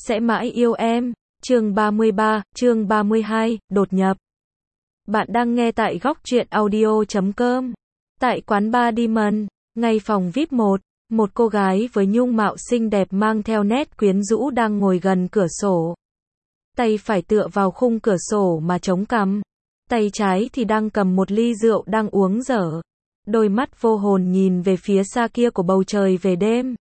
sẽ mãi yêu em. Chương 33, chương 32, đột nhập. Bạn đang nghe tại góc truyện audio.com. Tại quán bar Diamond, ngay phòng VIP 1, một cô gái với nhung mạo xinh đẹp mang theo nét quyến rũ đang ngồi gần cửa sổ. Tay phải tựa vào khung cửa sổ mà chống cằm. Tay trái thì đang cầm một ly rượu đang uống dở. Đôi mắt vô hồn nhìn về phía xa kia của bầu trời về đêm.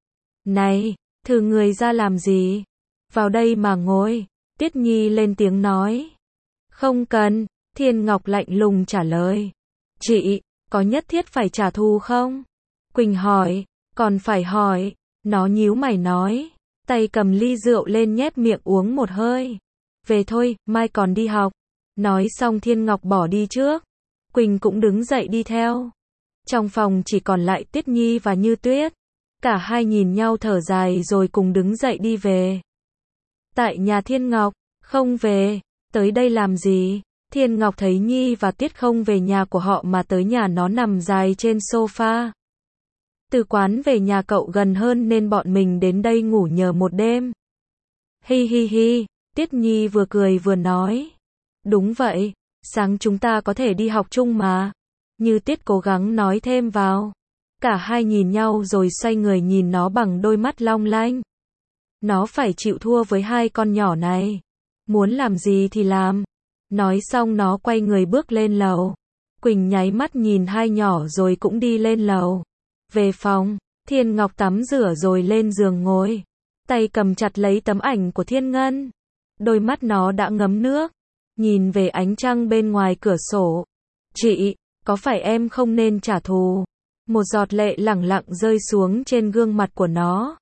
Này, thử người ra làm gì? Vào đây mà ngồi. Tiết Nhi lên tiếng nói. Không cần, Thiên Ngọc lạnh lùng trả lời. Chị, có nhất thiết phải trả thù không? Quỳnh hỏi, còn phải hỏi. Nó nhíu mày nói. Tay cầm ly rượu lên nhép miệng uống một hơi. Về thôi, mai còn đi học. Nói xong Thiên Ngọc bỏ đi trước. Quỳnh cũng đứng dậy đi theo. Trong phòng chỉ còn lại Tiết Nhi và Như Tuyết. Cả hai nhìn nhau thở dài rồi cùng đứng dậy đi về. Tại nhà Thiên Ngọc, không về, tới đây làm gì? Thiên Ngọc thấy Nhi và Tiết không về nhà của họ mà tới nhà nó nằm dài trên sofa. Từ quán về nhà cậu gần hơn nên bọn mình đến đây ngủ nhờ một đêm. Hi hi hi, Tiết Nhi vừa cười vừa nói. Đúng vậy, sáng chúng ta có thể đi học chung mà. Như Tiết cố gắng nói thêm vào. Cả hai nhìn nhau rồi xoay người nhìn nó bằng đôi mắt long lanh. Nó phải chịu thua với hai con nhỏ này. Muốn làm gì thì làm. Nói xong nó quay người bước lên lầu. Quỳnh nháy mắt nhìn hai nhỏ rồi cũng đi lên lầu. Về phòng, Thiên Ngọc tắm rửa rồi lên giường ngồi. Tay cầm chặt lấy tấm ảnh của Thiên Ngân. Đôi mắt nó đã ngấm nước. Nhìn về ánh trăng bên ngoài cửa sổ. Chị, có phải em không nên trả thù? Một giọt lệ lẳng lặng rơi xuống trên gương mặt của nó.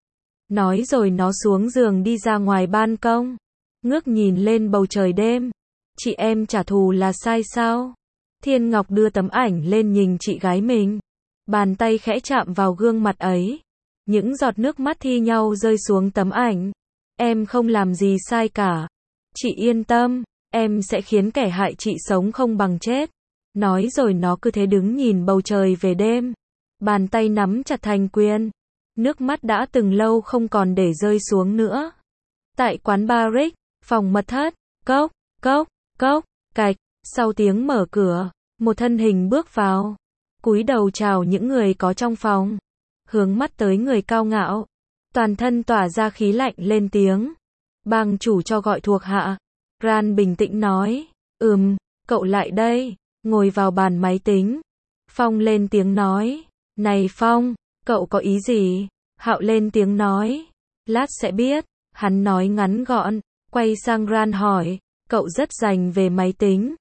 Nói rồi nó xuống giường đi ra ngoài ban công. Ngước nhìn lên bầu trời đêm. Chị em trả thù là sai sao? Thiên Ngọc đưa tấm ảnh lên nhìn chị gái mình. Bàn tay khẽ chạm vào gương mặt ấy. Những giọt nước mắt thi nhau rơi xuống tấm ảnh. Em không làm gì sai cả. Chị yên tâm, em sẽ khiến kẻ hại chị sống không bằng chết. Nói rồi nó cứ thế đứng nhìn bầu trời về đêm. Bàn tay nắm chặt thành quyền. Nước mắt đã từng lâu không còn để rơi xuống nữa. Tại quán bar Rick, phòng mật thất, cốc, cốc, cốc, cạch, sau tiếng mở cửa, một thân hình bước vào. Cúi đầu chào những người có trong phòng. Hướng mắt tới người cao ngạo. Toàn thân tỏa ra khí lạnh lên tiếng. Bang chủ cho gọi thuộc hạ. Ran bình tĩnh nói. Cậu lại đây. Ngồi vào bàn máy tính. Phong lên tiếng nói. Này Phong, cậu có ý gì? Hạo lên tiếng nói. Lát sẽ biết. Hắn nói ngắn gọn. Quay sang Ran hỏi. Cậu rất rành về máy tính.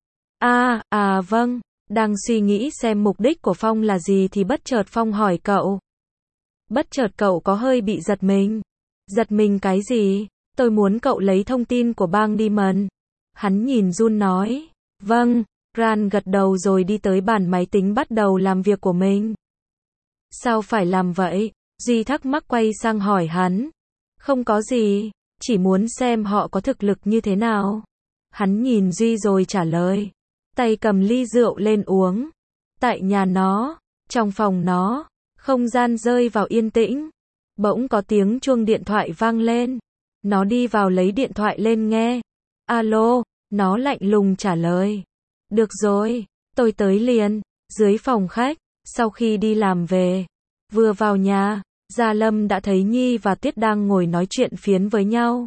Vâng. Đang suy nghĩ xem mục đích của Phong là gì thì bất chợt Phong hỏi cậu. Bất chợt cậu có hơi bị giật mình. Giật mình cái gì? Tôi muốn cậu lấy thông tin của bang Diamond. Hắn nhìn Jun nói. Vâng. Ran gật đầu rồi đi tới bàn máy tính bắt đầu làm việc của mình. Sao phải làm vậy? Duy thắc mắc quay sang hỏi hắn. Không có gì, chỉ muốn xem họ có thực lực như thế nào. Hắn nhìn Duy rồi trả lời. Tay cầm ly rượu lên uống. Tại nhà nó, trong phòng nó, không gian rơi vào yên tĩnh. Bỗng có tiếng chuông điện thoại vang lên. Nó đi vào lấy điện thoại lên nghe. Alo, nó lạnh lùng trả lời. Được rồi, tôi tới liền. Dưới phòng khách, sau khi đi làm về, vừa vào nhà, Gia Lâm đã thấy Nhi và Tiết đang ngồi nói chuyện phiếm với nhau.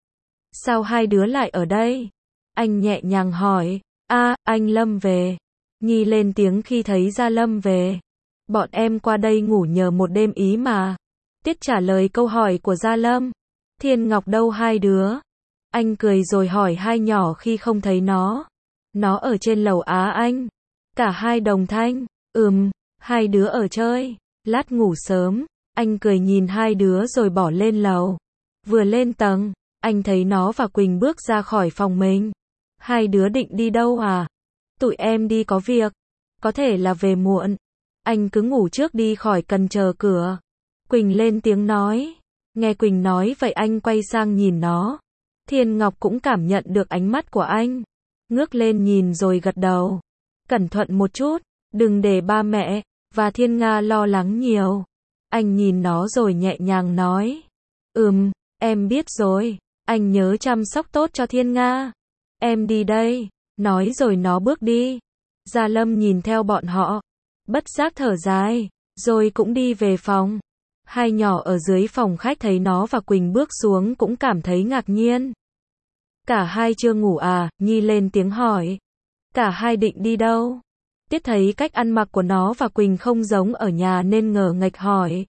Sao hai đứa lại ở đây? Anh nhẹ nhàng hỏi. Anh Lâm về. Nhi lên tiếng khi thấy Gia Lâm về. Bọn em qua đây ngủ nhờ một đêm ý mà. Tiết trả lời câu hỏi của Gia Lâm. Thiên Ngọc đâu hai đứa? Anh cười rồi hỏi hai nhỏ khi không thấy nó. Nó ở trên lầu anh. Cả hai đồng thanh. Hai đứa ở chơi. Lát ngủ sớm. Anh cười nhìn hai đứa rồi bỏ lên lầu. Vừa lên tầng, anh thấy nó và Quỳnh bước ra khỏi phòng mình. Hai đứa định đi đâu à? Tụi em đi có việc. Có thể là về muộn. Anh cứ ngủ trước đi khỏi cần chờ cửa. Quỳnh lên tiếng nói. Nghe Quỳnh nói vậy anh quay sang nhìn nó. Thiên Ngọc cũng cảm nhận được ánh mắt của anh. Ngước lên nhìn rồi gật đầu. Cẩn thận một chút, đừng để ba mẹ và Thiên Nga lo lắng nhiều. Anh nhìn nó rồi nhẹ nhàng nói. Em biết rồi, anh nhớ chăm sóc tốt cho Thiên Nga. Em đi đây, nói rồi nó bước đi. Gia Lâm nhìn theo bọn họ, bất giác thở dài, rồi cũng đi về phòng. Hai nhỏ ở dưới phòng khách thấy nó và Quỳnh bước xuống cũng cảm thấy ngạc nhiên. Cả hai chưa ngủ à? Nhi lên tiếng hỏi. Cả hai định đi đâu? Tiết thấy cách ăn mặc của nó và Quỳnh không giống ở nhà nên ngờ nghệch hỏi.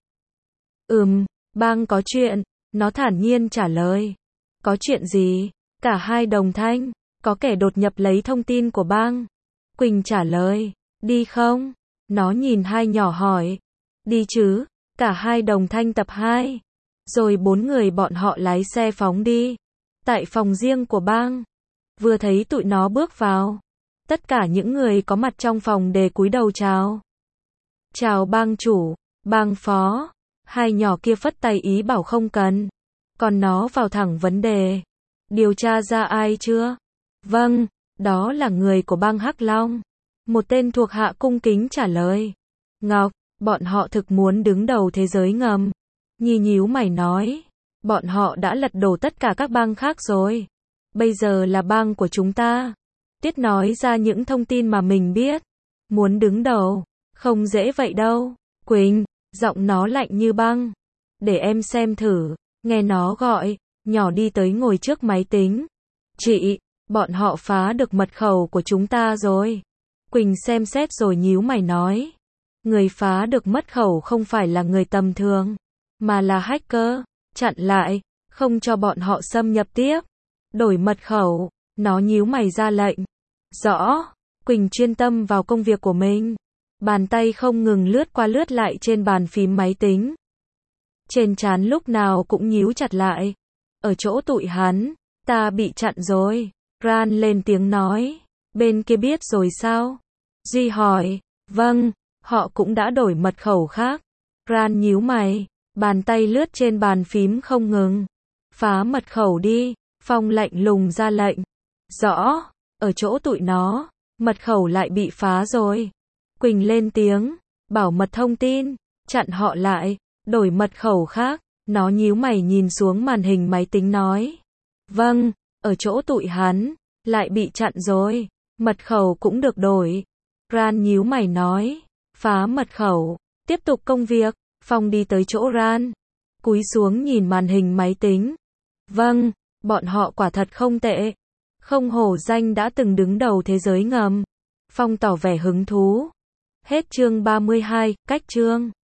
Bang có chuyện, nó thản nhiên trả lời. Có chuyện gì? Cả hai đồng thanh. Có kẻ đột nhập lấy thông tin của bang. Quỳnh trả lời. Đi không? Nó nhìn hai nhỏ hỏi. Đi chứ? Cả hai đồng thanh tập 2. Rồi 4 người bọn họ lái xe phóng đi. Tại phòng riêng của bang. Vừa thấy tụi nó bước vào, tất cả những người có mặt trong phòng đều cúi đầu chào. Chào bang chủ, bang phó. Hai nhỏ kia phất tay ý bảo không cần. Còn nó vào thẳng vấn đề. Điều tra ra ai chưa? Vâng, đó là người của bang Hắc Long. Một tên thuộc hạ cung kính trả lời. Ngọc, bọn họ thực muốn đứng đầu thế giới ngầm. Nhi nhíu mày nói. Bọn họ đã lật đổ tất cả các bang khác rồi. Bây giờ là bang của chúng ta. Tiết nói ra những thông tin mà mình biết. Muốn đứng đầu, không dễ vậy đâu. Quỳnh, giọng nó lạnh như băng. Để em xem thử. Nghe nó gọi, nhỏ đi tới ngồi trước máy tính. Chị, bọn họ phá được mật khẩu của chúng ta rồi. Quỳnh xem xét rồi nhíu mày nói. Người phá được mật khẩu không phải là người tầm thường, mà là hacker. Chặn lại, không cho bọn họ xâm nhập tiếp. Đổi mật khẩu, nó nhíu mày ra lệnh. Rõ, Quỳnh chuyên tâm vào công việc của mình. Bàn tay không ngừng lướt qua lướt lại trên bàn phím máy tính. Trên trán lúc nào cũng nhíu chặt lại. Ở chỗ tụi hắn, ta bị chặn rồi. Ran lên tiếng nói. Bên kia biết rồi sao? Duy hỏi. Vâng, họ cũng đã đổi mật khẩu khác. Ran nhíu mày, bàn tay lướt trên bàn phím không ngừng. Phá mật khẩu đi, Phong lạnh lùng ra lệnh. Rõ, ở chỗ tụi nó, mật khẩu lại bị phá rồi. Quỳnh lên tiếng, bảo mật thông tin, chặn họ lại, đổi mật khẩu khác. Nó nhíu mày nhìn xuống màn hình máy tính nói. Vâng, ở chỗ tụi hắn, lại bị chặn rồi, mật khẩu cũng được đổi. Ran nhíu mày nói, phá mật khẩu, tiếp tục công việc. Phong đi tới chỗ Ran, cúi xuống nhìn màn hình máy tính. Vâng, bọn họ quả thật không tệ. Không hổ danh đã từng đứng đầu thế giới ngầm. Phong tỏ vẻ hứng thú. Hết chương 32, cách chương.